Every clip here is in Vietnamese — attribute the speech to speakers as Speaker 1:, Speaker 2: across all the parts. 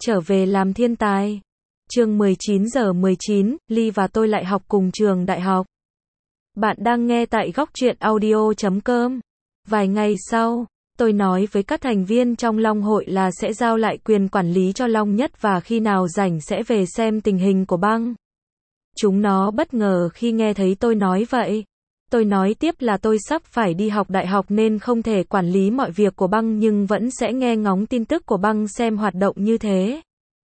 Speaker 1: Trở về làm thiên tài. Chương 19:19, Ly và tôi lại học cùng trường đại học. Bạn đang nghe tại góc truyện audio.com. Vài ngày sau, tôi nói với các thành viên trong Long hội là sẽ giao lại quyền quản lý cho Long Nhất và khi nào rảnh sẽ về xem tình hình của băng. Chúng nó bất ngờ khi nghe thấy tôi nói vậy. Tôi nói tiếp là tôi sắp phải đi học đại học nên không thể quản lý mọi việc của băng nhưng vẫn sẽ nghe ngóng tin tức của băng xem hoạt động như thế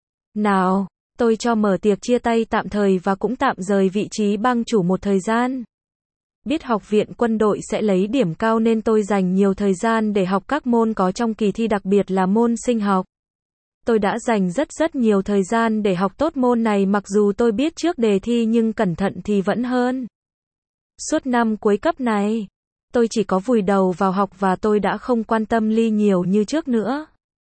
Speaker 1: nào. Tôi cho mở tiệc chia tay tạm thời và cũng tạm rời vị trí băng chủ một thời gian. Biết học viện quân đội sẽ lấy điểm cao nên tôi dành nhiều thời gian để học các môn có trong kỳ thi, đặc biệt là môn sinh học. Tôi đã dành rất nhiều thời gian để học tốt môn này, mặc dù tôi biết trước đề thi nhưng cẩn thận thì vẫn hơn. Suốt năm cuối cấp này, tôi chỉ có vùi đầu vào học và tôi đã không quan tâm Ly nhiều như trước nữa.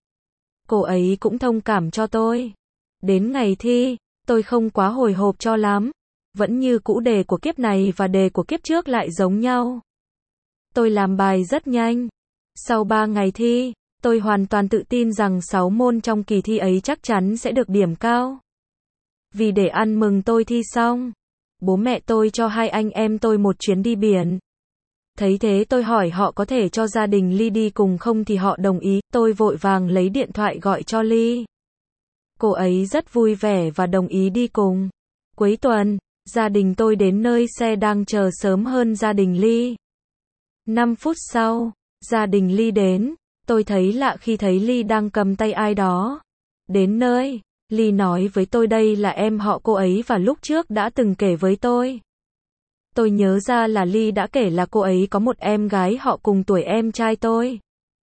Speaker 1: Cô ấy cũng thông cảm cho tôi. Đến ngày thi, tôi không quá hồi hộp cho lắm. Vẫn như cũ, đề của kiếp này và đề của kiếp trước lại giống nhau. Tôi làm bài rất nhanh. Sau 3 ngày thi, tôi hoàn toàn tự tin rằng 6 môn trong kỳ thi ấy chắc chắn sẽ được điểm cao. Vì để ăn mừng tôi thi xong, bố mẹ tôi cho hai anh em tôi một chuyến đi biển. Thấy thế tôi hỏi họ có thể cho gia đình Ly đi cùng không thì họ đồng ý. Tôi vội vàng lấy điện thoại gọi cho Ly. Cô ấy rất vui vẻ và đồng ý đi cùng. Cuối tuần, gia đình tôi đến nơi, xe đang chờ sớm hơn gia đình Ly. 5 phút sau, gia đình Ly đến. Tôi thấy lạ khi thấy Ly đang cầm tay ai đó. Đến nơi, Ly nói với tôi đây là em họ cô ấy và lúc trước đã từng kể với tôi. Tôi nhớ ra là Ly đã kể là cô ấy có một em gái họ cùng tuổi em trai tôi.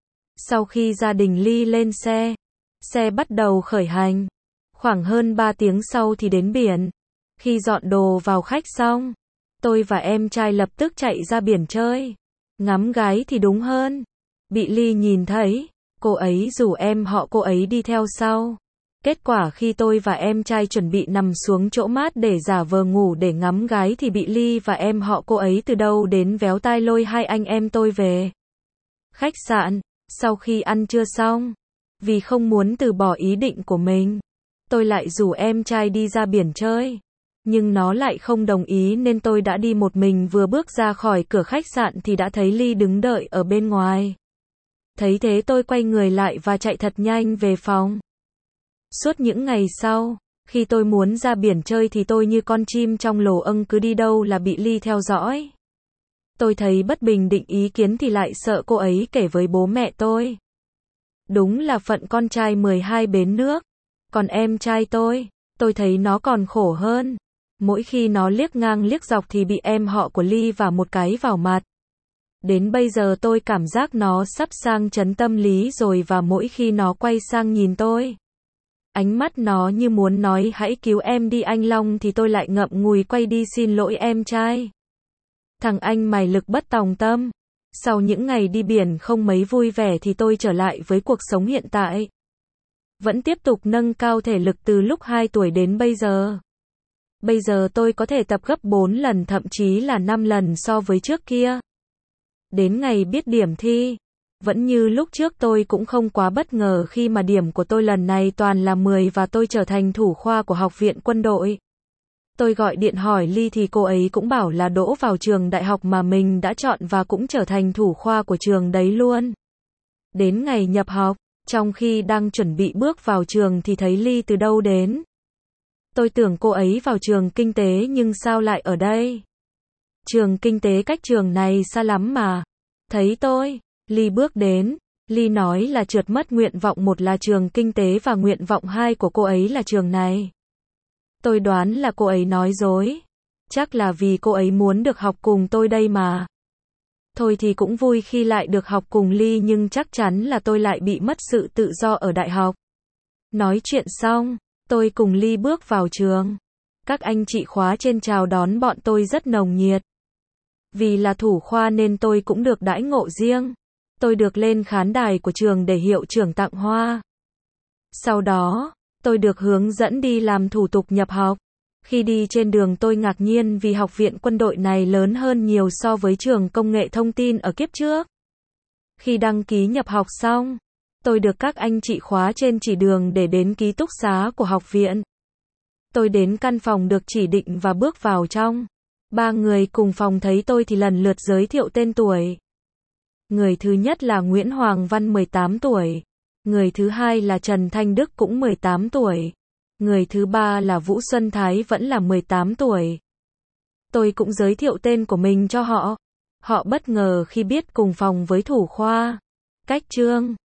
Speaker 1: Sau khi gia đình Ly lên xe, xe bắt đầu khởi hành. Khoảng hơn 3 tiếng sau thì đến biển. Khi dọn đồ vào khách xong, tôi và em trai lập tức chạy ra biển chơi. Ngắm gái thì đúng hơn. Bị Ly nhìn thấy, cô ấy rủ em họ cô ấy đi theo sau. Kết quả khi tôi và em trai chuẩn bị nằm xuống chỗ mát để giả vờ ngủ để ngắm gái thì bị Ly và em họ cô ấy từ đâu đến véo tai lôi hai anh em tôi về khách sạn. Sau khi ăn trưa xong, vì không muốn từ bỏ ý định của mình, tôi lại rủ em trai đi ra biển chơi. Nhưng nó lại không đồng ý nên tôi đã đi một mình. Vừa bước ra khỏi cửa khách sạn thì đã thấy Ly đứng đợi ở bên ngoài. Thấy thế tôi quay người lại và chạy thật nhanh về phòng. Suốt những ngày sau, khi tôi muốn ra biển chơi thì tôi như con chim trong lồng ưng, cứ đi đâu là bị Ly theo dõi. Tôi thấy bất bình định ý kiến thì lại sợ cô ấy kể với bố mẹ tôi. Đúng là phận con trai 12 bến nước. Còn em trai tôi thấy nó còn khổ hơn. Mỗi khi nó liếc ngang liếc dọc thì bị em họ của Ly vả một cái vào mặt. Đến bây giờ tôi cảm giác nó sắp sang chấn tâm lý rồi, và mỗi khi nó quay sang nhìn tôi, ánh mắt nó như muốn nói hãy cứu em đi anh Long, thì tôi lại ngậm ngùi quay đi xin lỗi em trai. Thằng anh mày lực bất tòng tâm. Sau những ngày đi biển không mấy vui vẻ thì tôi trở lại với cuộc sống hiện tại. Vẫn tiếp tục nâng cao thể lực từ lúc 2 tuổi đến bây giờ. Bây giờ tôi có thể tập gấp 4 lần thậm chí là 5 lần so với trước kia. Đến ngày biết điểm thi, vẫn như lúc trước tôi cũng không quá bất ngờ khi mà điểm của tôi lần này toàn là 10 và tôi trở thành thủ khoa của học viện quân đội. Tôi gọi điện hỏi Ly thì cô ấy cũng bảo là đỗ vào trường đại học mà mình đã chọn và cũng trở thành thủ khoa của trường đấy luôn. Đến ngày nhập học, trong khi đang chuẩn bị bước vào trường thì thấy Ly từ đâu đến. Tôi tưởng cô ấy vào trường kinh tế nhưng sao lại ở đây? Trường kinh tế cách trường này xa lắm mà. Thấy tôi, Ly bước đến. Ly nói là trượt mất nguyện vọng 1 là trường kinh tế và nguyện vọng 2 của cô ấy là trường này. Tôi đoán là cô ấy nói dối. Chắc là vì cô ấy muốn được học cùng tôi đây mà. Thôi thì cũng vui khi lại được học cùng Ly, nhưng chắc chắn là tôi lại bị mất sự tự do ở đại học. Nói chuyện xong, tôi cùng Ly bước vào trường. Các anh chị khóa trên chào đón bọn tôi rất nồng nhiệt. Vì là thủ khoa nên tôi cũng được đãi ngộ riêng. Tôi được lên khán đài của trường để hiệu trưởng tặng hoa. Sau đó, tôi được hướng dẫn đi làm thủ tục nhập học. Khi đi trên đường tôi ngạc nhiên vì học viện quân đội này lớn hơn nhiều so với trường công nghệ thông tin ở kiếp trước. Khi đăng ký nhập học xong, Tôi được các anh chị khóa trên chỉ đường để đến ký túc xá của học viện. Tôi đến căn phòng được chỉ định và bước vào trong. 3 người cùng phòng thấy tôi thì lần lượt giới thiệu tên tuổi. Người thứ nhất là Nguyễn Hoàng Văn 18 tuổi. Người thứ hai là Trần Thanh Đức cũng 18 tuổi. Người thứ ba là Vũ Xuân Thái vẫn là 18 tuổi. Tôi cũng giới thiệu tên của mình cho họ. Họ bất ngờ khi biết cùng phòng với thủ khoa. Cách Trương.